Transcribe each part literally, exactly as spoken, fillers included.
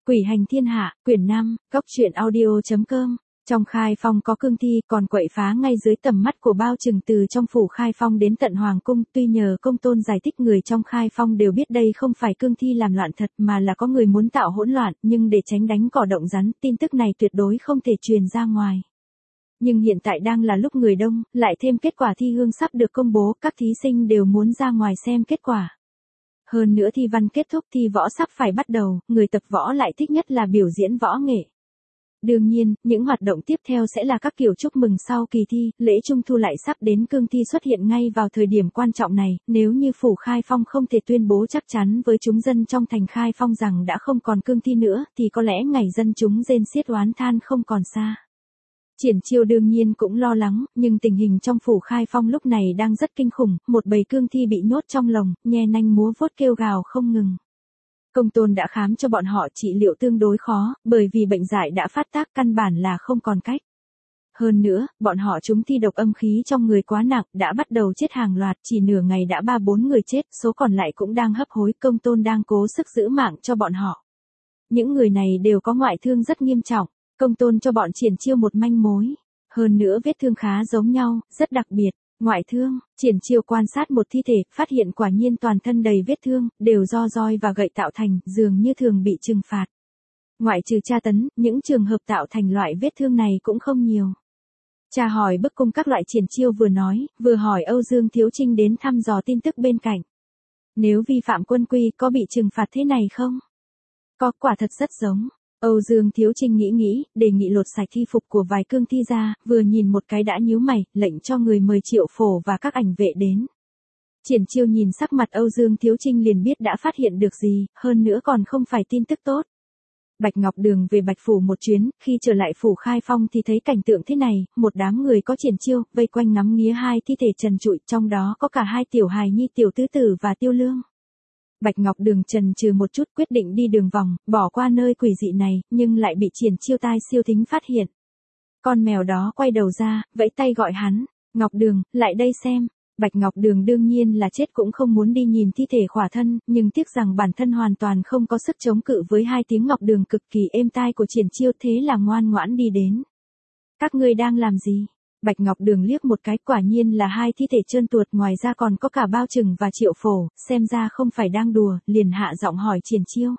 Quỷ hành thiên hạ, quyển năm, góc truyện audio.com. Trong Khai Phong có cương thi còn quậy phá ngay dưới tầm mắt của Bao Trừng từ trong phủ Khai Phong đến tận Hoàng cung. Tuy nhờ Công Tôn giải thích người trong Khai Phong đều biết đây không phải cương thi làm loạn thật mà là có người muốn tạo hỗn loạn, nhưng để tránh đánh cỏ động rắn, tin tức này tuyệt đối không thể truyền ra ngoài. Nhưng hiện tại đang là lúc người đông, lại thêm kết quả thi hương sắp được công bố, các thí sinh đều muốn ra ngoài xem kết quả. Hơn nữa thi văn kết thúc, thi võ sắp phải bắt đầu, người tập võ lại thích nhất là biểu diễn võ nghệ. Đương nhiên, những hoạt động tiếp theo sẽ là các kiểu chúc mừng sau kỳ thi, lễ trung thu lại sắp đến, cương thi xuất hiện ngay vào thời điểm quan trọng này, nếu như phủ Khai Phong không thể tuyên bố chắc chắn với chúng dân trong thành Khai Phong rằng đã không còn cương thi nữa, thì có lẽ ngày dân chúng rên xiết oán than không còn xa. Triển Chiêu đương nhiên cũng lo lắng, nhưng tình hình trong phủ Khai Phong lúc này đang rất kinh khủng, một bầy cương thi bị nhốt trong lồng, nhe nanh múa vuốt kêu gào không ngừng. Công Tôn đã khám cho bọn họ trị liệu tương đối khó, bởi vì bệnh dại đã phát tác căn bản là không còn cách. Hơn nữa, bọn họ trúng thi độc âm khí trong người quá nặng, đã bắt đầu chết hàng loạt, chỉ nửa ngày đã ba bốn người chết, số còn lại cũng đang hấp hối, Công Tôn đang cố sức giữ mạng cho bọn họ. Những người này đều có ngoại thương rất nghiêm trọng. Công Tôn cho bọn Triển Chiêu một manh mối. Hơn nữa vết thương khá giống nhau, rất đặc biệt. Ngoại thương, Triển Chiêu quan sát một thi thể, phát hiện quả nhiên toàn thân đầy vết thương, đều do roi và gậy tạo thành, dường như thường bị trừng phạt. Ngoại trừ tra tấn, những trường hợp tạo thành loại vết thương này cũng không nhiều. Tra hỏi bức cung các loại, Triển Chiêu vừa nói, vừa hỏi Âu Dương Thiếu Trinh đến thăm dò tin tức bên cạnh. Nếu vi phạm quân quy có bị trừng phạt thế này không? Có, quả thật rất giống. Âu Dương Thiếu Trinh nghĩ nghĩ, đề nghị lột sạch thi phục của vài cương thi ra, vừa nhìn một cái đã nhíu mày, lệnh cho người mời Triệu Phổ và các ảnh vệ đến. Triển Chiêu nhìn sắc mặt Âu Dương Thiếu Trinh liền biết đã phát hiện được gì, hơn nữa còn không phải tin tức tốt. Bạch Ngọc Đường về Bạch Phủ một chuyến, khi trở lại phủ Khai Phong thì thấy cảnh tượng thế này, một đám người có Triển Chiêu, vây quanh ngắm nghía hai thi thể trần trụi, trong đó có cả hai tiểu hài nhi Tiểu Tứ Tử và Tiêu Lương. Bạch Ngọc Đường chần chừ một chút, quyết định đi đường vòng, bỏ qua nơi quỷ dị này, nhưng lại bị Triển Chiêu tai siêu thính phát hiện. Con mèo đó quay đầu ra, vẫy tay gọi hắn, Ngọc Đường, lại đây xem. Bạch Ngọc Đường đương nhiên là chết cũng không muốn đi nhìn thi thể khỏa thân, nhưng tiếc rằng bản thân hoàn toàn không có sức chống cự với hai tiếng Ngọc Đường cực kỳ êm tai của Triển Chiêu, thế là ngoan ngoãn đi đến. Các ngươi đang làm gì? Bạch Ngọc Đường liếc một cái, quả nhiên là hai thi thể trơn tuột, ngoài ra còn có cả Bao Trừng và Triệu Phổ, xem ra không phải đang đùa, liền hạ giọng hỏi Triển Chiêu.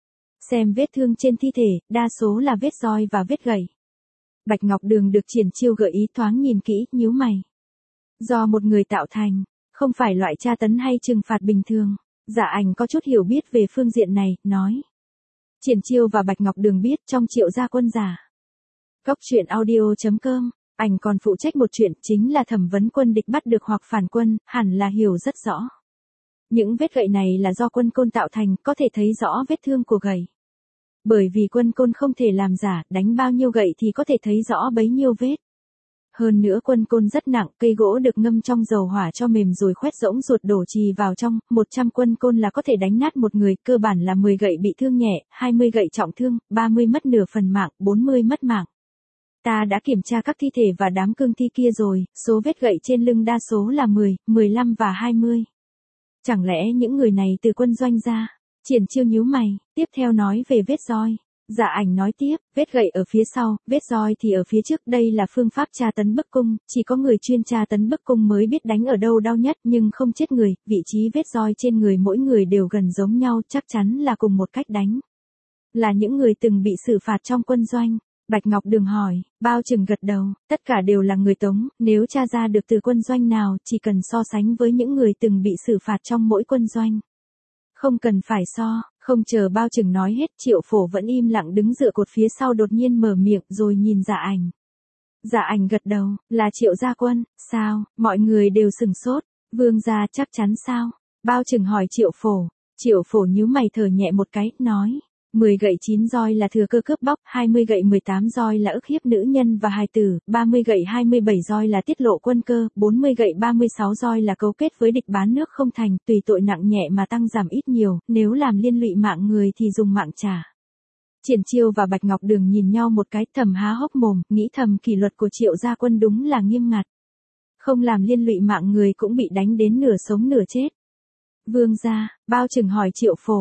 Xem vết thương trên thi thể, đa số là vết roi và vết gậy. Bạch Ngọc Đường được Triển Chiêu gợi ý thoáng nhìn kỹ, nhíu mày. Do một người tạo thành, không phải loại tra tấn hay trừng phạt bình thường. Dạ Ảnh có chút hiểu biết về phương diện này, nói. Triển Chiêu và Bạch Ngọc Đường biết trong Triệu gia quân giả. Góc truyện audio.com. Ảnh còn phụ trách một chuyện, chính là thẩm vấn quân địch bắt được hoặc phản quân, hẳn là hiểu rất rõ. Những vết gậy này là do Quân Côn tạo thành, có thể thấy rõ vết thương của gậy. Bởi vì Quân Côn không thể làm giả, đánh bao nhiêu gậy thì có thể thấy rõ bấy nhiêu vết. Hơn nữa Quân Côn rất nặng, cây gỗ được ngâm trong dầu hỏa cho mềm rồi khoét rỗng ruột đổ chì vào trong, một trăm Quân Côn là có thể đánh nát một người, cơ bản là mười gậy bị thương nhẹ, hai mươi gậy trọng thương, ba mươi mất nửa phần mạng, bốn mươi mất mạng. Ta đã kiểm tra các thi thể và đám cương thi kia rồi, số vết gậy trên lưng đa số là mười, mười lăm và hai mươi. Chẳng lẽ những người này từ quân doanh ra? Triển Chiêu nhíu mày, tiếp theo nói về vết roi. Dạ Ảnh nói tiếp, vết gậy ở phía sau, vết roi thì ở phía trước, đây là phương pháp tra tấn bức cung, chỉ có người chuyên tra tấn bức cung mới biết đánh ở đâu đau nhất nhưng không chết người, vị trí vết roi trên người mỗi người đều gần giống nhau, chắc chắn là cùng một cách đánh. Là những người từng bị xử phạt trong quân doanh. Bạch Ngọc Đường hỏi, Bao Trừng gật đầu, tất cả đều là người Tống, nếu tra ra được từ quân doanh nào, chỉ cần so sánh với những người từng bị xử phạt trong mỗi quân doanh. Không cần phải so, không chờ Bao Trừng nói hết, Triệu Phổ vẫn im lặng đứng dựa cột phía sau đột nhiên mở miệng rồi nhìn Dạ Ảnh. Dạ Ảnh gật đầu, là Triệu gia quân, sao, mọi người đều sừng sốt, vương gia chắc chắn sao? Bao Trừng hỏi Triệu Phổ, Triệu Phổ nhíu mày thở nhẹ một cái, nói. mười gậy chín roi là thừa cơ cướp bóc, hai mươi gậy mười tám roi là ức hiếp nữ nhân và hài tử, ba mươi gậy hai mươi bảy roi là tiết lộ quân cơ, bốn mươi gậy ba mươi sáu roi là cấu kết với địch bán nước không thành, tùy tội nặng nhẹ mà tăng giảm ít nhiều, nếu làm liên lụy mạng người thì dùng mạng trả. Triển Chiêu và Bạch Ngọc Đường nhìn nhau một cái, thầm há hốc mồm, nghĩ thầm kỷ luật của Triệu gia quân đúng là nghiêm ngặt. Không làm liên lụy mạng người cũng bị đánh đến nửa sống nửa chết. Vương gia, Bao Trừng hỏi Triệu Phổ.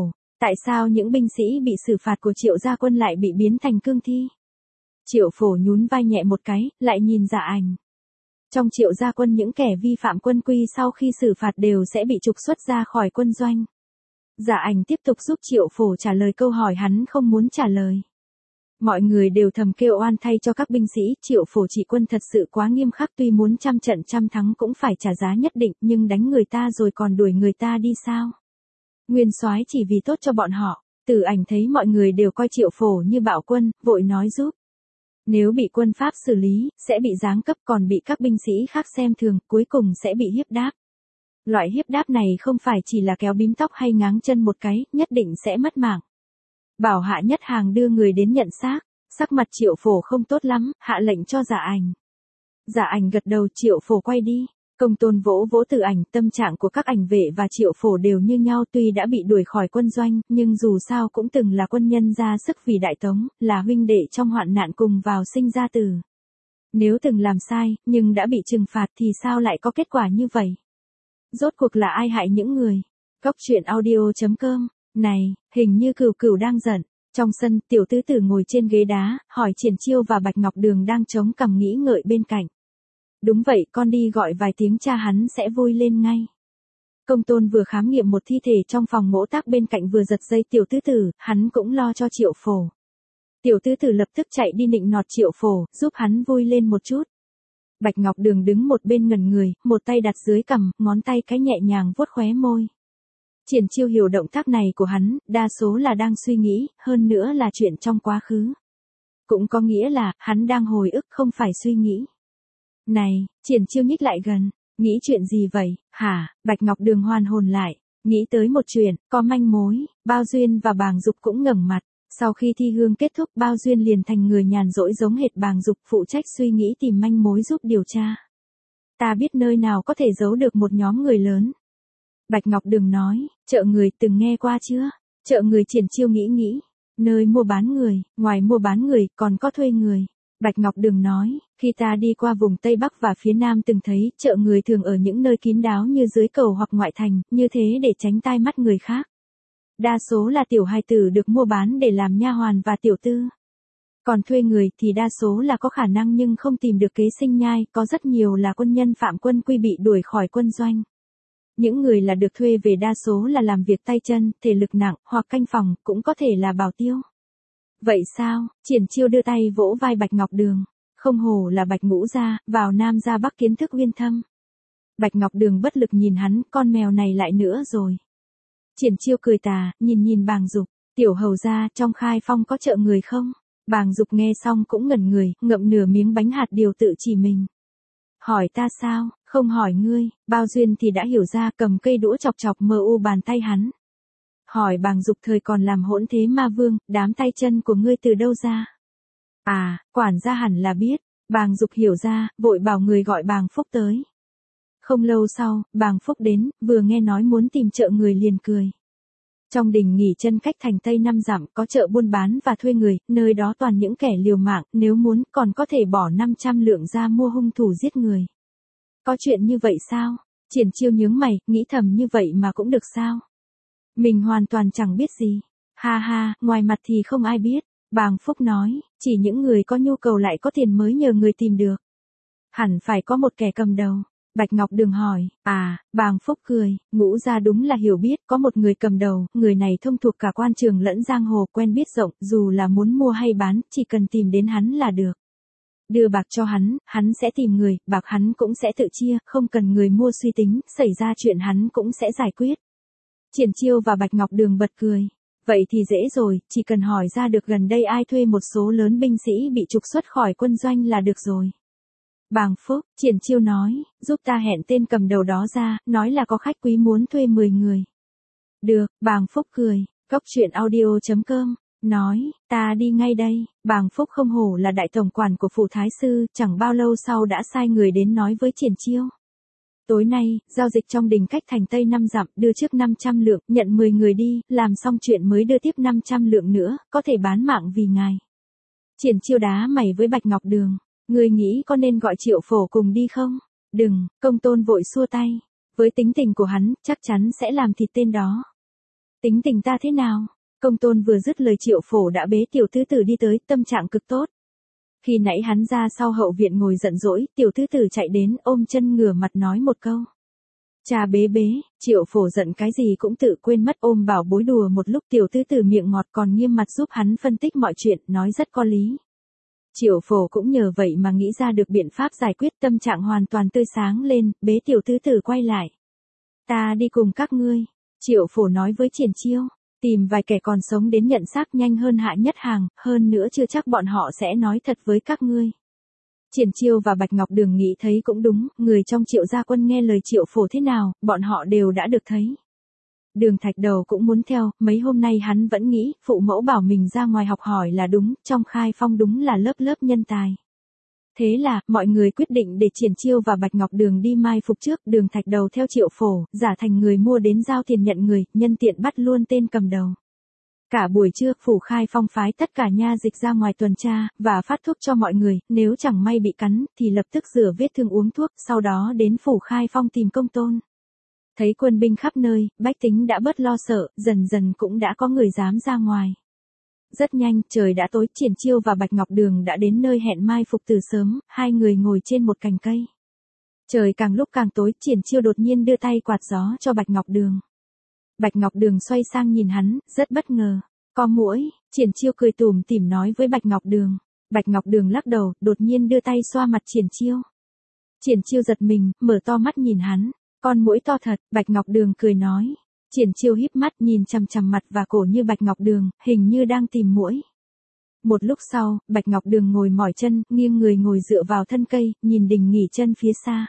Tại sao những binh sĩ bị xử phạt của Triệu gia quân lại bị biến thành cương thi? Triệu Phổ nhún vai nhẹ một cái, lại nhìn Dạ Ảnh. Trong Triệu gia quân những kẻ vi phạm quân quy sau khi xử phạt đều sẽ bị trục xuất ra khỏi quân doanh. Dạ Ảnh tiếp tục giúp Triệu Phổ trả lời câu hỏi hắn không muốn trả lời. Mọi người đều thầm kêu oan thay cho các binh sĩ, Triệu Phổ trị quân thật sự quá nghiêm khắc, tuy muốn trăm trận trăm thắng cũng phải trả giá nhất định, nhưng đánh người ta rồi còn đuổi người ta đi sao? Nguyên soái chỉ vì tốt cho bọn họ. Tử Ảnh thấy mọi người đều coi Triệu Phổ như bạo quân, vội nói giúp. Nếu bị quân Pháp xử lý, sẽ bị giáng cấp, còn bị các binh sĩ khác xem thường, cuối cùng sẽ bị hiếp đáp. Loại hiếp đáp này không phải chỉ là kéo bím tóc hay ngáng chân một cái, nhất định sẽ mất mạng. Bảo Hạ Nhất Hàng đưa người đến nhận xác, sắc mặt Triệu Phổ không tốt lắm, hạ lệnh cho Dạ Ảnh. Dạ Ảnh gật đầu, Triệu Phổ quay đi. Công Tôn vỗ vỗ Tử Ảnh, tâm trạng của các ảnh vệ và Triệu Phổ đều như nhau, tuy đã bị đuổi khỏi quân doanh, nhưng dù sao cũng từng là quân nhân ra sức vì Đại Tống, là huynh đệ trong hoạn nạn cùng vào sinh ra tử. Nếu từng làm sai, nhưng đã bị trừng phạt thì sao lại có kết quả như vậy? Rốt cuộc là ai hại những người? Góc truyện audio chấm com. Này, hình như Cửu Cửu đang giận. Trong sân, Tiểu Tứ Tử ngồi trên ghế đá, hỏi Triển Chiêu và Bạch Ngọc Đường đang chống cằm nghĩ ngợi bên cạnh. Đúng vậy, con đi gọi vài tiếng cha hắn sẽ vui lên ngay. Công Tôn vừa khám nghiệm một thi thể trong phòng mỗ tác bên cạnh vừa giật dây Tiểu Tứ Tử, hắn cũng lo cho Triệu Phổ. Tiểu Tứ Tử lập tức chạy đi nịnh nọt Triệu Phổ, giúp hắn vui lên một chút. Bạch Ngọc Đường đứng một bên ngẩn người, một tay đặt dưới cằm, ngón tay cái nhẹ nhàng vuốt khóe môi. Triển Chiêu hiểu động tác này của hắn, đa số là đang suy nghĩ, hơn nữa là chuyện trong quá khứ. Cũng có nghĩa là, hắn đang hồi ức không phải suy nghĩ. Này, Triển Chiêu nhích lại gần, nghĩ chuyện gì vậy, hả? Bạch Ngọc Đường hoàn hồn lại, nghĩ tới một chuyện, có manh mối, Bao Duyên và Bàng Dục cũng ngẩng mặt. Sau khi thi hương kết thúc, Bao Duyên liền thành người nhàn rỗi giống hệt Bàng Dục, phụ trách suy nghĩ tìm manh mối giúp điều tra. Ta biết nơi nào có thể giấu được một nhóm người lớn. Bạch Ngọc Đường nói, chợ người từng nghe qua chưa? Chợ người. Triển Chiêu nghĩ nghĩ, nơi mua bán người, ngoài mua bán người, còn có thuê người. Bạch Ngọc Đường nói, khi ta đi qua vùng Tây Bắc và phía Nam từng thấy, chợ người thường ở những nơi kín đáo như dưới cầu hoặc ngoại thành, như thế để tránh tai mắt người khác. Đa số là tiểu hài tử được mua bán để làm nha hoàn và tiểu tư. Còn thuê người thì đa số là có khả năng nhưng không tìm được kế sinh nhai, có rất nhiều là quân nhân phạm quân quy bị đuổi khỏi quân doanh. Những người là được thuê về đa số là làm việc tay chân, thể lực nặng, hoặc canh phòng, cũng có thể là bảo tiêu. Vậy sao? Triển Chiêu đưa tay vỗ vai Bạch Ngọc Đường. Không hổ là Bạch Ngũ gia, vào Nam ra Bắc kiến thức uyên thâm. Bạch Ngọc Đường bất lực nhìn hắn, con mèo này lại nữa rồi. Triển Chiêu cười tà, nhìn nhìn Bàng Dục, tiểu hầu gia, trong Khai Phong có chợ người không? Bàng Dục nghe xong cũng ngẩn người, ngậm nửa miếng bánh hạt điều tự chỉ mình. Hỏi ta sao, không hỏi ngươi. Bao Duyên thì đã hiểu ra, cầm cây đũa chọc chọc mờ u bàn tay hắn. Hỏi Bàng Dục thời còn làm hỗn thế ma vương, đám tay chân của ngươi từ đâu ra? À, quản gia hẳn là biết. Bàng Dục hiểu ra, vội bảo người gọi Bàng Phúc tới. Không lâu sau, Bàng Phúc đến, vừa nghe nói muốn tìm chợ người liền cười. Trong đình nghỉ chân cách thành Tây năm dặm có chợ buôn bán và thuê người, nơi đó toàn những kẻ liều mạng, nếu muốn còn có thể bỏ năm trăm lượng ra mua hung thủ giết người. Có chuyện như vậy sao? Triển Chiêu nhướng mày, nghĩ thầm như vậy mà cũng được sao? Mình hoàn toàn chẳng biết gì. Ha ha, ngoài mặt thì không ai biết. Bàng Phúc nói, chỉ những người có nhu cầu lại có tiền mới nhờ người tìm được. Hẳn phải có một kẻ cầm đầu. Bạch Ngọc Đường hỏi, à, Bàng Phúc cười, Ngũ gia đúng là hiểu biết, có một người cầm đầu, người này thông thuộc cả quan trường lẫn giang hồ, quen biết rộng, dù là muốn mua hay bán, chỉ cần tìm đến hắn là được. Đưa bạc cho hắn, hắn sẽ tìm người, bạc hắn cũng sẽ tự chia, không cần người mua suy tính, xảy ra chuyện hắn cũng sẽ giải quyết. Triển Chiêu và Bạch Ngọc Đường bật cười. Vậy thì dễ rồi, chỉ cần hỏi ra được gần đây ai thuê một số lớn binh sĩ bị trục xuất khỏi quân doanh là được rồi. Bàng Phúc, Triển Chiêu nói, giúp ta hẹn tên cầm đầu đó ra, nói là có khách quý muốn thuê mười người. Được, Bàng Phúc cười, góc truyện audio chấm com, nói, ta đi ngay đây. Bàng Phúc không hổ là đại tổng quản của phủ thái sư, chẳng bao lâu sau đã sai người đến nói với Triển Chiêu. Tối nay, giao dịch trong đình cách thành Tây năm dặm, đưa trước năm trăm lượng, nhận mười người đi, làm xong chuyện mới đưa tiếp năm trăm lượng nữa, có thể bán mạng vì ngài. Triển Chiêu đá mày với Bạch Ngọc Đường. Người nghĩ có nên gọi Triệu Phổ cùng đi không? Đừng, Công Tôn vội xua tay. Với tính tình của hắn, chắc chắn sẽ làm thịt tên đó. Tính tình ta thế nào? Công tôn vừa dứt lời Triệu Phổ đã bế tiểu tứ tử đi tới, tâm trạng cực tốt. Khi nãy hắn ra sau hậu viện ngồi giận dỗi, tiểu tứ tử chạy đến ôm chân ngửa mặt nói một câu. Cha bế bế, Triệu Phổ giận cái gì cũng tự quên mất, ôm bảo bối đùa một lúc, tiểu tứ tử miệng ngọt còn nghiêm mặt giúp hắn phân tích mọi chuyện, nói rất có lý. Triệu Phổ cũng nhờ vậy mà nghĩ ra được biện pháp giải quyết, tâm trạng hoàn toàn tươi sáng lên, bế tiểu tứ tử quay lại. Ta đi cùng các ngươi, Triệu Phổ nói với Triển Chiêu, tìm vài kẻ còn sống đến nhận xác nhanh hơn Hạ Nhất Hàng, hơn nữa chưa chắc bọn họ sẽ nói thật với các ngươi. Triển Chiêu và Bạch Ngọc Đường nghĩ thấy cũng đúng, người trong Triệu gia quân nghe lời Triệu Phổ thế nào, bọn họ đều đã được thấy. Đường Thạch Đầu cũng muốn theo, mấy hôm nay hắn vẫn nghĩ, phụ mẫu bảo mình ra ngoài học hỏi là đúng, trong Khai Phong đúng là lớp lớp nhân tài. Thế là, mọi người quyết định để Triển Chiêu và Bạch Ngọc Đường đi mai phục trước, Đường Thạch Đầu theo Triệu Phổ, giả thành người mua đến giao tiền nhận người, nhân tiện bắt luôn tên cầm đầu. Cả buổi trưa, phủ Khai Phong phái tất cả nha dịch ra ngoài tuần tra, và phát thuốc cho mọi người, nếu chẳng may bị cắn, thì lập tức rửa vết thương uống thuốc, sau đó đến phủ Khai Phong tìm công tôn. Thấy quân binh khắp nơi, bách tính đã bớt lo sợ, dần dần cũng đã có người dám ra ngoài. Rất nhanh, trời đã tối, Triển Chiêu và Bạch Ngọc Đường đã đến nơi hẹn mai phục từ sớm, hai người ngồi trên một cành cây. Trời càng lúc càng tối, Triển Chiêu đột nhiên đưa tay quạt gió cho Bạch Ngọc Đường. Bạch Ngọc Đường xoay sang nhìn hắn, rất bất ngờ. Có muỗi, Triển Chiêu cười tủm tỉm nói với Bạch Ngọc Đường. Bạch Ngọc Đường lắc đầu, đột nhiên đưa tay xoa mặt Triển Chiêu. Triển Chiêu giật mình, mở to mắt nhìn hắn. Con muỗi to thật, Bạch Ngọc Đường cười nói. Triển Chiêu híp mắt nhìn chằm chằm mặt và cổ như Bạch Ngọc Đường, hình như đang tìm muỗi. Một lúc sau, Bạch Ngọc Đường ngồi mỏi chân, nghiêng người ngồi dựa vào thân cây, nhìn đình nghỉ chân phía xa.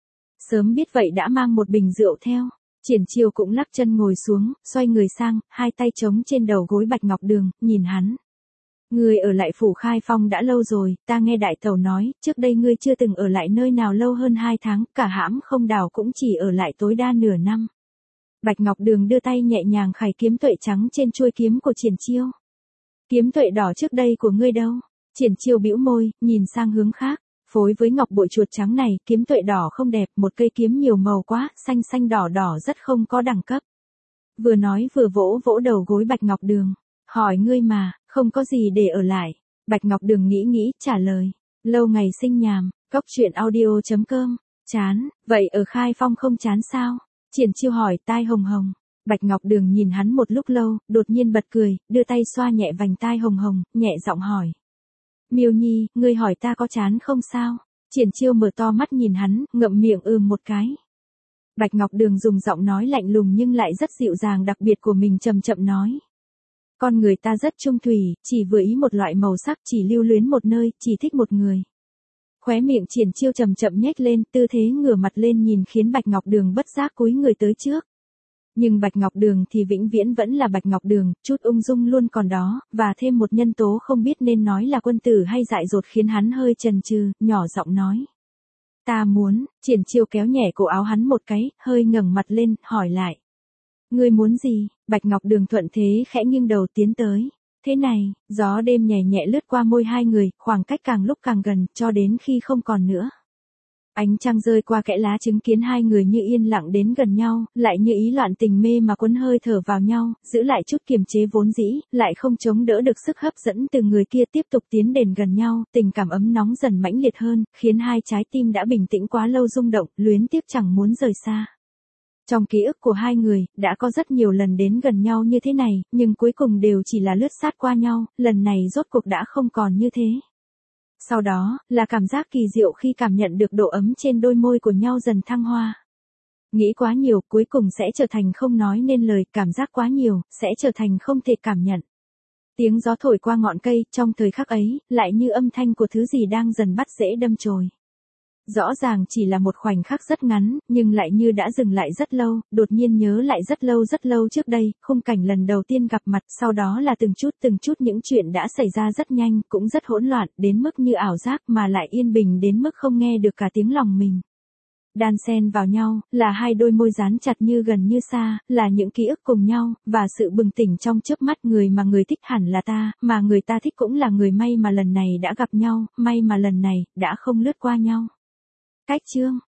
Sớm biết vậy đã mang một bình rượu theo. Triển Chiêu cũng lắc chân ngồi xuống, xoay người sang, hai tay chống trên đầu gối Bạch Ngọc Đường, nhìn hắn. Ngươi ở lại phủ Khai Phong đã lâu rồi, ta nghe đại tẩu nói, trước đây ngươi chưa từng ở lại nơi nào lâu hơn hai tháng, cả hãm không đảo cũng chỉ ở lại tối đa nửa năm. Bạch Ngọc Đường đưa tay nhẹ nhàng khải kiếm tuệ trắng trên chuôi kiếm của Triển Chiêu. Kiếm tuệ đỏ trước đây của ngươi đâu? Triển Chiêu bĩu môi, nhìn sang hướng khác. Phối với ngọc bội chuột trắng này, kiếm tuệ đỏ không đẹp, một cây kiếm nhiều màu quá, xanh xanh đỏ đỏ rất không có đẳng cấp. Vừa nói vừa vỗ vỗ đầu gối Bạch Ngọc Đường. Hỏi ngươi mà, không có gì để ở lại. Bạch Ngọc Đường nghĩ nghĩ, trả lời. Lâu ngày sinh nhàm, cốc truyện audio chấm com. Chán, vậy ở Khai Phong không chán sao? Triển Chiêu hỏi tai hồng hồng. Bạch Ngọc Đường nhìn hắn một lúc lâu, đột nhiên bật cười, đưa tay xoa nhẹ vành tai hồng hồng, nhẹ giọng hỏi. Miêu Nhi, ngươi hỏi ta có chán không sao? Triển Chiêu mở to mắt nhìn hắn, ngậm miệng ừm một cái. Bạch Ngọc Đường dùng giọng nói lạnh lùng nhưng lại rất dịu dàng đặc biệt của mình chậm chậm nói. Con người ta rất trung thủy, chỉ vừa ý một loại màu sắc, chỉ lưu luyến một nơi, chỉ thích một người. Khóe miệng Triển Chiêu chậm chậm nhếch lên, tư thế ngửa mặt lên nhìn khiến Bạch Ngọc Đường bất giác cúi người tới trước. Nhưng Bạch Ngọc Đường thì vĩnh viễn vẫn là Bạch Ngọc Đường, chút ung dung luôn còn đó, và thêm một nhân tố không biết nên nói là quân tử hay dại dột khiến hắn hơi chần chừ, nhỏ giọng nói. Ta muốn, Triển Chiêu kéo nhẹ cổ áo hắn một cái, hơi ngẩng mặt lên, hỏi lại. Ngươi muốn gì? Bạch Ngọc Đường thuận thế khẽ nghiêng đầu tiến tới. Thế này, gió đêm nhẹ nhẹ lướt qua môi hai người, khoảng cách càng lúc càng gần, cho đến khi không còn nữa. Ánh trăng rơi qua kẽ lá chứng kiến hai người như yên lặng đến gần nhau, lại như ý loạn tình mê mà cuốn hơi thở vào nhau, giữ lại chút kiềm chế vốn dĩ, lại không chống đỡ được sức hấp dẫn từ người kia tiếp tục tiến đến gần nhau, tình cảm ấm nóng dần mãnh liệt hơn, khiến hai trái tim đã bình tĩnh quá lâu rung động, luyến tiếc chẳng muốn rời xa. Trong ký ức của hai người, đã có rất nhiều lần đến gần nhau như thế này, nhưng cuối cùng đều chỉ là lướt sát qua nhau, lần này rốt cuộc đã không còn như thế. Sau đó, là cảm giác kỳ diệu khi cảm nhận được độ ấm trên đôi môi của nhau dần thăng hoa. Nghĩ quá nhiều, cuối cùng sẽ trở thành không nói nên lời, cảm giác quá nhiều, sẽ trở thành không thể cảm nhận. Tiếng gió thổi qua ngọn cây, trong thời khắc ấy, lại như âm thanh của thứ gì đang dần bắt dễ đâm chồi. Rõ ràng chỉ là một khoảnh khắc rất ngắn, nhưng lại như đã dừng lại rất lâu, đột nhiên nhớ lại rất lâu rất lâu trước đây, khung cảnh lần đầu tiên gặp mặt, sau đó là từng chút từng chút những chuyện đã xảy ra rất nhanh, cũng rất hỗn loạn, đến mức như ảo giác mà lại yên bình đến mức không nghe được cả tiếng lòng mình. Đan xen vào nhau, là hai đôi môi dán chặt như gần như xa, là những ký ức cùng nhau, và sự bừng tỉnh trong chớp mắt người mà người thích hẳn là ta, mà người ta thích cũng là người may mà lần này đã gặp nhau, may mà lần này, đã không lướt qua nhau. Cách chương